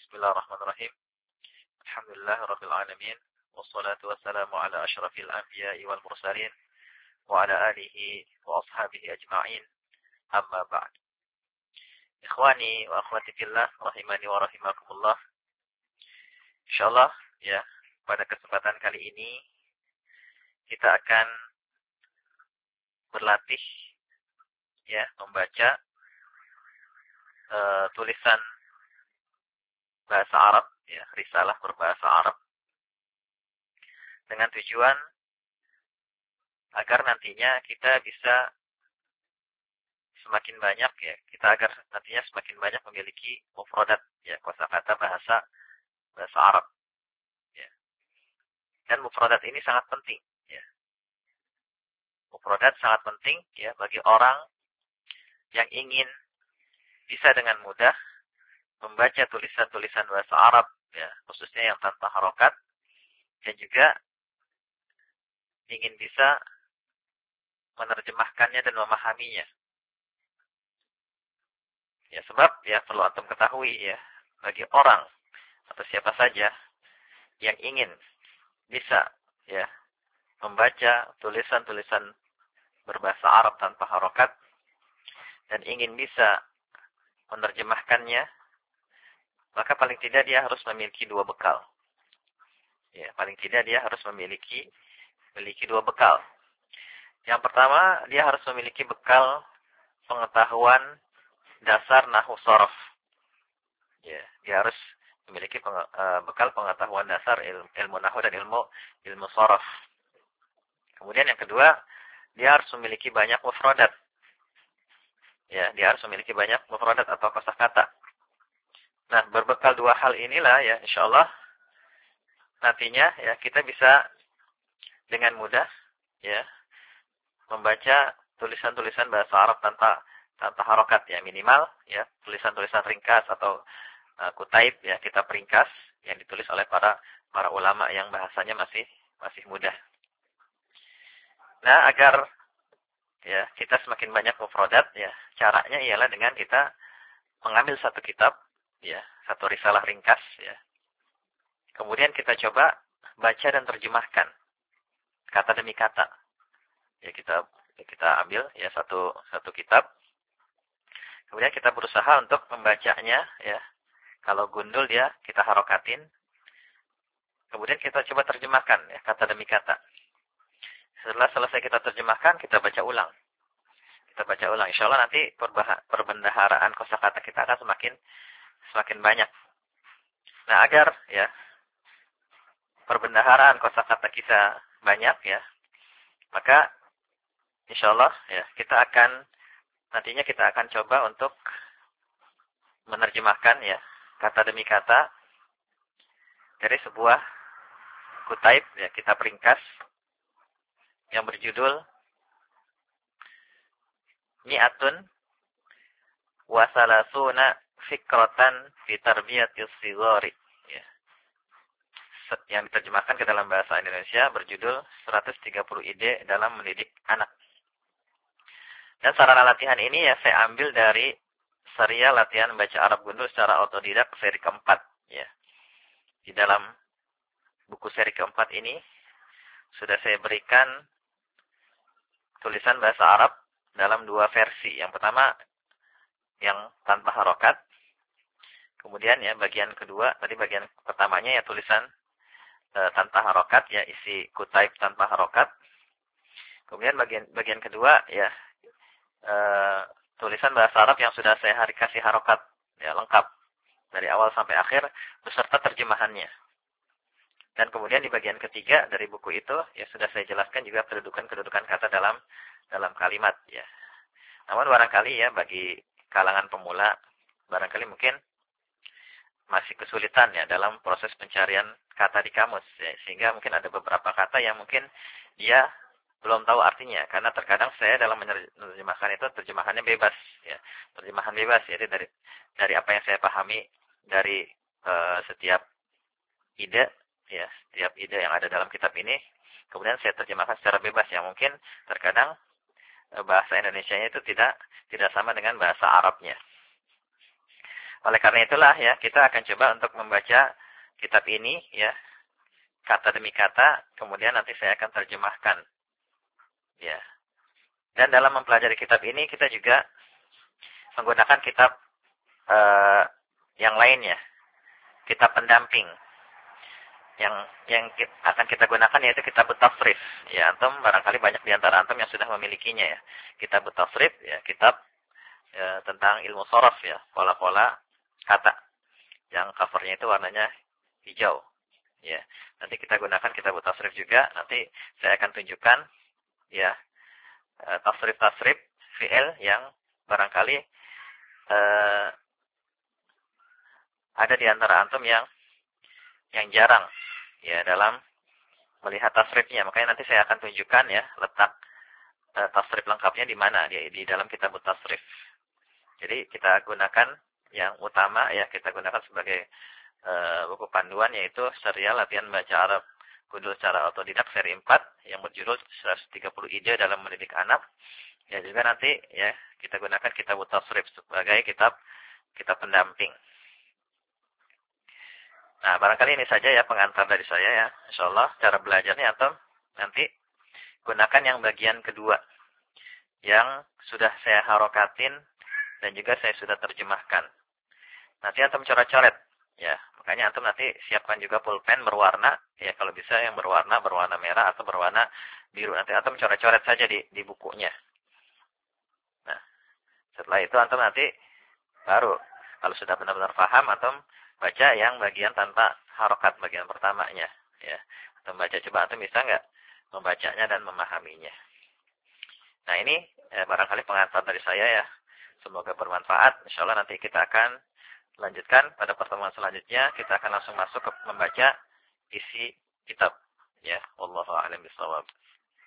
Bismillahirrahmanirrahim. Alhamdulillahirabbil alamin wassalatu wassalamu ala asyrafil anbiya'i wal mursalin wa ala alihi wa ashabihi ajma'in. Amma ba'd. Ikhwani wa akhwati fillah rahimani wa rahimakumullah. Insyaallah ya, pada kesempatan kali ini kita akan berlatih ya membaca tulisan bahasa Arab ya, risalah berbahasa Arab dengan tujuan agar nantinya kita bisa semakin banyak ya, agar nantinya semakin banyak memiliki mufradat ya, kosakata bahasa Arab ya. Dan mufradat ini sangat penting ya. Mufradat sangat penting ya bagi orang yang ingin bisa dengan mudah membaca tulisan-tulisan bahasa Arab ya, khususnya yang tanpa harokat, dan juga ingin bisa menerjemahkannya dan memahaminya. Ya, sebab ya perlu antum ketahui ya, bagi orang atau siapa saja yang ingin bisa ya membaca tulisan-tulisan berbahasa Arab tanpa harokat dan ingin bisa menerjemahkannya, maka paling tidak dia harus memiliki dua bekal. Ya, paling tidak dia harus memiliki dua bekal. Yang pertama, dia harus memiliki bekal pengetahuan dasar nahwu shorof. Ya, dia harus memiliki bekal pengetahuan dasar ilmu nahwu dan ilmu shorof. Kemudian yang kedua, dia harus memiliki banyak mufradat. Ya, dia harus memiliki banyak mufradat atau kosakata. Nah, berbekal dua hal inilah ya, insyaallah nantinya ya kita bisa dengan mudah ya membaca tulisan-tulisan bahasa Arab tanpa harokat ya, minimal ya tulisan-tulisan ringkas atau kutaib ya, kitab ringkas yang ditulis oleh para ulama yang bahasanya masih mudah. Nah, agar ya kita semakin banyak mufradat ya, caranya ialah dengan kita mengambil satu kitab ya, satu risalah ringkas ya. Kemudian kita coba baca dan terjemahkan kata demi kata. Ya, kita ambil ya satu kitab. Kemudian kita berusaha untuk membacanya ya. Kalau gundul dia kita harokatin. Kemudian kita coba terjemahkan ya, kata demi kata. Setelah selesai kita terjemahkan, kita baca ulang. Insyaallah nanti perbendaharaan kosakata kita akan semakin banyak. Nah, agar ya perbendaharaan kosakata kita banyak ya, maka insyaallah ya nantinya kita akan coba untuk menerjemahkan ya kata demi kata dari sebuah kutaib ya, kitab ringkas yang berjudul Mi'atun wa salasuna fikratan fi tarbiyatis shigari ya. Yang diterjemahkan ke dalam bahasa Indonesia berjudul 130 ide dalam mendidik anak. Dan sarana latihan ini ya saya ambil dari serial latihan membaca Arab gundul secara otodidak seri keempat ya. Di dalam buku seri keempat ini sudah saya berikan tulisan bahasa Arab dalam dua versi. Yang pertama yang tanpa harokat. Kemudian ya bagian kedua, tadi bagian pertamanya ya tulisan tanpa harokat ya, isi kutaib tanpa harokat. Kemudian bagian kedua ya tulisan bahasa Arab yang sudah saya kasih harokat ya, lengkap dari awal sampai akhir beserta terjemahannya. Dan kemudian di bagian ketiga dari buku itu ya sudah saya jelaskan juga kedudukan kata dalam kalimat ya. Namun barangkali ya bagi kalangan pemula barangkali mungkin masih kesulitan ya dalam proses pencarian kata di kamus ya, sehingga mungkin ada beberapa kata yang mungkin dia belum tahu artinya, karena terkadang saya dalam menerjemahkan itu terjemahannya bebas ya, terjemahan bebas ya, dari apa yang saya pahami dari setiap ide ya, setiap ide yang ada dalam kitab ini kemudian saya terjemahkan secara bebas yang mungkin terkadang bahasa Indonesianya itu tidak sama dengan bahasa Arabnya. Oleh karena itulah ya, kita akan coba untuk membaca kitab ini ya, kata demi kata, kemudian nanti saya akan terjemahkan. Ya. Dan dalam mempelajari kitab ini kita juga menggunakan kitab yang lainnya, kitab pendamping. Yang akan kita gunakan yaitu kitab Tasrif. Ya, antum barangkali banyak di antara antum yang sudah memilikinya ya. Kitab Tasrif ya, kitab tentang ilmu sharaf ya, pola-pola kata. Yang covernya itu warnanya hijau. Ya, nanti kita gunakan kitab Tasrif juga. Nanti saya akan tunjukkan ya tasrif-tasrif fi'il yang barangkali ada di antara antum yang jarang ya dalam melihat tasrifnya. Makanya nanti saya akan tunjukkan ya letak tasrif lengkapnya di mana di dalam kitab tasrif. Jadi kita gunakan yang utama ya, kita gunakan sebagai buku panduan yaitu serial latihan baca Arab Kudus secara otodidak seri 4 yang berjudul 130 ide dalam mendidik anak. Ya juga nanti ya kita gunakan kitab tasrif sebagai kitab pendamping. Nah, barangkali ini saja ya pengantar dari saya ya. Insyaallah cara belajarnya atau nanti gunakan yang bagian kedua yang sudah saya harokatin dan juga saya sudah terjemahkan. Nanti antum coret-coret ya. Makanya antum nanti siapkan juga pulpen berwarna ya, kalau bisa yang berwarna merah atau berwarna biru. Nanti antum coret-coret saja di bukunya. Nah, setelah itu antum nanti baru kalau sudah benar-benar paham antum baca yang bagian tanpa harokat bagian pertamanya ya. Antum baca, coba antum bisa enggak membacanya dan memahaminya. Nah, ini barangkali pengantar dari saya ya. Semoga bermanfaat. Insyaallah nanti kita akan lanjutkan pada pertemuan selanjutnya. Kita akan langsung masuk ke membaca isi kitab. Ya, wallahu a'lam bishawab.